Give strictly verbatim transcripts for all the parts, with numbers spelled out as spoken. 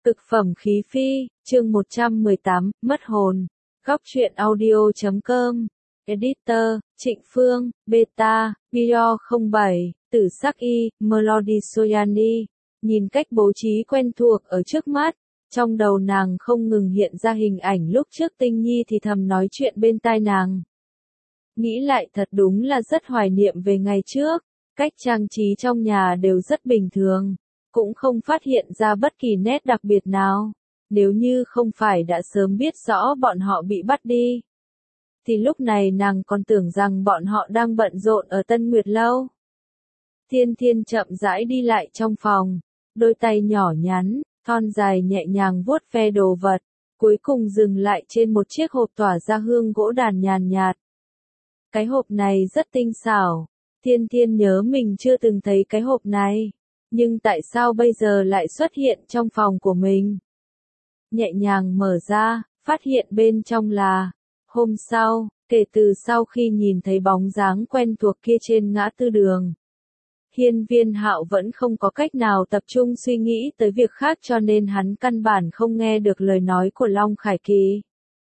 Cực phẩm khí phi, chương một trăm mười tám, mất hồn. Góc truyện audio chấm com. Editor, Trịnh Phương, Beta, Video không bảy, Tử Sắc Y, Melody Soyani. Nhìn cách bố trí quen thuộc ở trước mắt, trong đầu nàng không ngừng hiện ra hình ảnh lúc trước Tinh Nhi thì thầm nói chuyện bên tai nàng. Nghĩ lại thật đúng là rất hoài niệm về ngày trước, cách trang trí trong nhà đều rất bình thường, cũng không phát hiện ra bất kỳ nét đặc biệt nào. Nếu như không phải đã sớm biết rõ bọn họ bị bắt đi, thì lúc này nàng còn tưởng rằng bọn họ đang bận rộn ở Tân Nguyệt Lâu. Thiên Thiên chậm rãi đi lại trong phòng, đôi tay nhỏ nhắn, thon dài nhẹ nhàng vuốt ve đồ vật, cuối cùng dừng lại trên một chiếc hộp tỏa ra hương gỗ đàn nhàn nhạt. Cái hộp này rất tinh xảo, Thiên Thiên nhớ mình chưa từng thấy cái hộp này, nhưng tại sao bây giờ lại xuất hiện trong phòng của mình? Nhẹ nhàng mở ra, phát hiện bên trong là, hôm sau, kể từ sau khi nhìn thấy bóng dáng quen thuộc kia trên ngã tư đường, Hiên Viên Hạo vẫn không có cách nào tập trung suy nghĩ tới việc khác, cho nên hắn căn bản không nghe được lời nói của Long Khải Kỳ.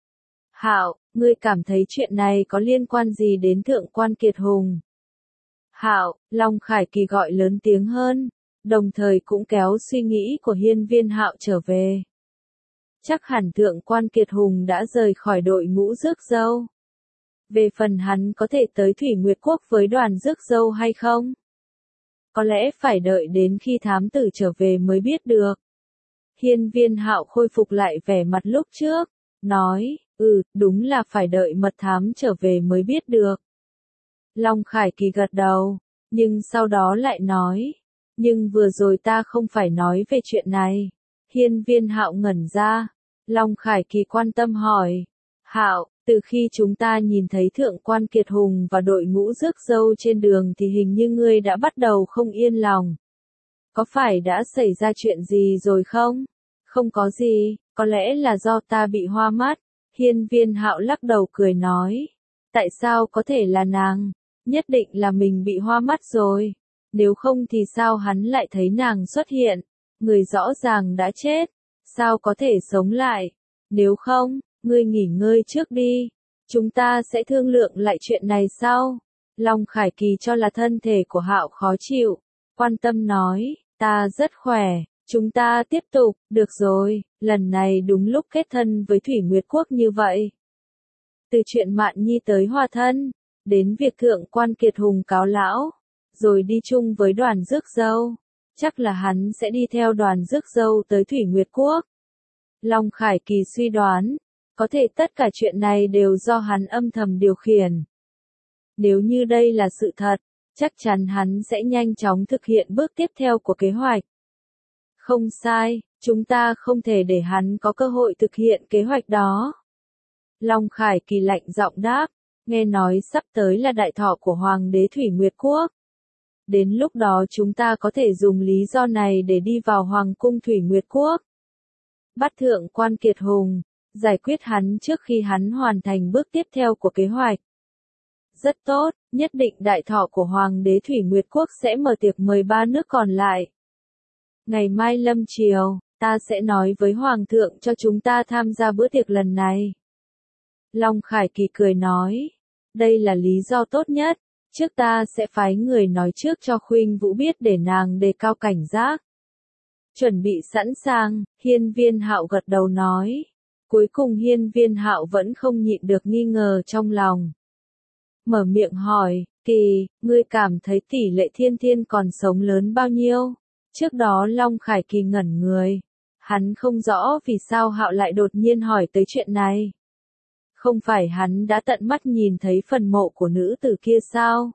Hạo, ngươi cảm thấy chuyện này có liên quan gì đến Thượng quan Kiệt Hùng? Hạo, Long Khải Kỳ gọi lớn tiếng hơn, đồng thời cũng kéo suy nghĩ của Hiên Viên Hạo trở về. Chắc hẳn Thượng quan Kiệt Hùng đã rời khỏi đội ngũ rước dâu. Về phần hắn có thể tới Thủy Nguyệt Quốc với đoàn rước dâu hay không? Có lẽ phải đợi đến khi thám tử trở về mới biết được. Hiên Viên Hạo khôi phục lại vẻ mặt lúc trước, nói, ừ, đúng là phải đợi mật thám trở về mới biết được. Long Khải Kỳ gật đầu, nhưng sau đó lại nói, nhưng vừa rồi ta không phải nói về chuyện này. Hiên Viên Hạo ngẩn ra, Long Khải Kỳ quan tâm hỏi, Hạo, từ khi chúng ta nhìn thấy Thượng quan Kiệt Hùng và đội ngũ rước dâu trên đường thì hình như ngươi đã bắt đầu không yên lòng. Có phải đã xảy ra chuyện gì rồi không? Không có gì, có lẽ là do ta bị hoa mắt. Hiên Viên Hạo lắc đầu cười nói, tại sao có thể là nàng? Nhất định là mình bị hoa mắt rồi. Nếu không thì sao hắn lại thấy nàng xuất hiện? Người rõ ràng đã chết, sao có thể sống lại? Nếu không, ngươi nghỉ ngơi trước đi, chúng ta sẽ thương lượng lại chuyện này sau. Long Khải Kỳ cho là thân thể của Hạo khó chịu, quan tâm nói, ta rất khỏe, chúng ta tiếp tục, được rồi, lần này đúng lúc kết thân với Thủy Nguyệt Quốc như vậy. Từ chuyện Mạn Nhi tới hòa thân, đến việc Thượng quan Kiệt Hùng cáo lão, rồi đi chung với đoàn rước dâu. Chắc là hắn sẽ đi theo đoàn rước dâu tới Thủy Nguyệt Quốc. Long Khải Kỳ suy đoán, có thể tất cả chuyện này đều do hắn âm thầm điều khiển. Nếu như đây là sự thật, chắc chắn hắn sẽ nhanh chóng thực hiện bước tiếp theo của kế hoạch. Không sai, chúng ta không thể để hắn có cơ hội thực hiện kế hoạch đó. Long Khải Kỳ lạnh giọng đáp, nghe nói sắp tới là đại thọ của Hoàng đế Thủy Nguyệt Quốc. Đến lúc đó chúng ta có thể dùng lý do này để đi vào Hoàng cung Thủy Nguyệt Quốc. Bắt Thượng quan Kiệt Hùng, giải quyết hắn trước khi hắn hoàn thành bước tiếp theo của kế hoạch. Rất tốt, nhất định đại thọ của Hoàng đế Thủy Nguyệt Quốc sẽ mở tiệc mời ba nước còn lại. Ngày mai lâm chiều, ta sẽ nói với Hoàng thượng cho chúng ta tham gia bữa tiệc lần này. Long Khải Kỳ cười nói, đây là lý do tốt nhất. Trước ta sẽ phái người nói trước cho Khuynh Vũ biết để nàng đề cao cảnh giác. Chuẩn bị sẵn sàng, Hiên Viên Hạo gật đầu nói. Cuối cùng Hiên Viên Hạo vẫn không nhịn được nghi ngờ trong lòng. Mở miệng hỏi, Kỳ, ngươi cảm thấy tỷ lệ Thiên Thiên còn sống lớn bao nhiêu? Trước đó Long Khải Kỳ ngẩn người. Hắn không rõ vì sao Hạo lại đột nhiên hỏi tới chuyện này. Không phải hắn đã tận mắt nhìn thấy phần mộ của nữ tử kia sao?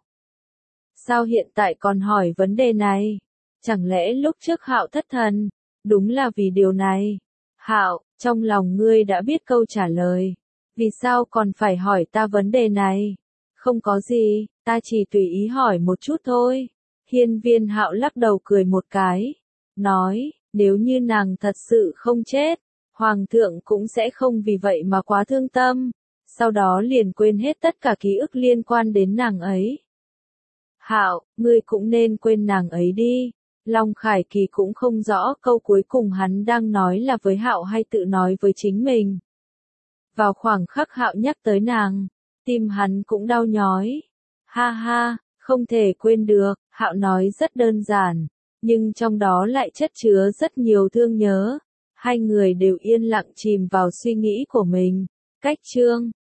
Sao hiện tại còn hỏi vấn đề này? Chẳng lẽ lúc trước Hạo thất thần? Đúng là vì điều này. Hạo, trong lòng ngươi đã biết câu trả lời. Vì sao còn phải hỏi ta vấn đề này? Không có gì, ta chỉ tùy ý hỏi một chút thôi. Hiên Viên Hạo lắc đầu cười một cái. Nói, nếu như nàng thật sự không chết, Hoàng thượng cũng sẽ không vì vậy mà quá thương tâm. Sau đó liền quên hết tất cả ký ức liên quan đến nàng ấy. Hạo, ngươi cũng nên quên nàng ấy đi. Long Khải Kỳ cũng không rõ câu cuối cùng hắn đang nói là với Hạo hay tự nói với chính mình. Vào khoảng khắc Hạo nhắc tới nàng, tim hắn cũng đau nhói. Ha ha, không thể quên được, Hạo nói rất đơn giản, nhưng trong đó lại chất chứa rất nhiều thương nhớ. Hai người đều yên lặng chìm vào suy nghĩ của mình. Cách chương